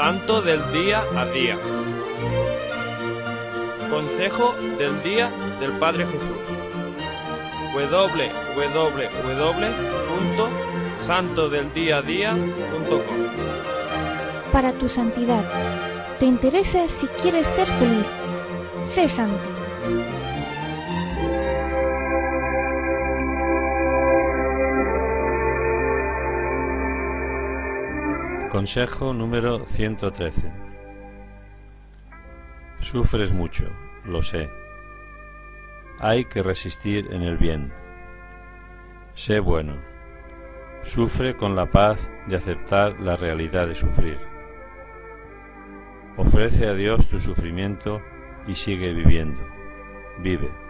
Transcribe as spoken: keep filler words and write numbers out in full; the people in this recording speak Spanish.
Santo del día a día. Consejo del día del Padre Jesús. w w w punto santo del día a día punto com. Para tu santidad. ¿Te interesa si quieres ser feliz? Sé santo. Consejo número ciento trece. Sufres mucho, lo sé. Hay que resistir en el bien. Sé bueno. Sufre con la paz de aceptar la realidad de sufrir. Ofrece a Dios tu sufrimiento y sigue viviendo. Vive.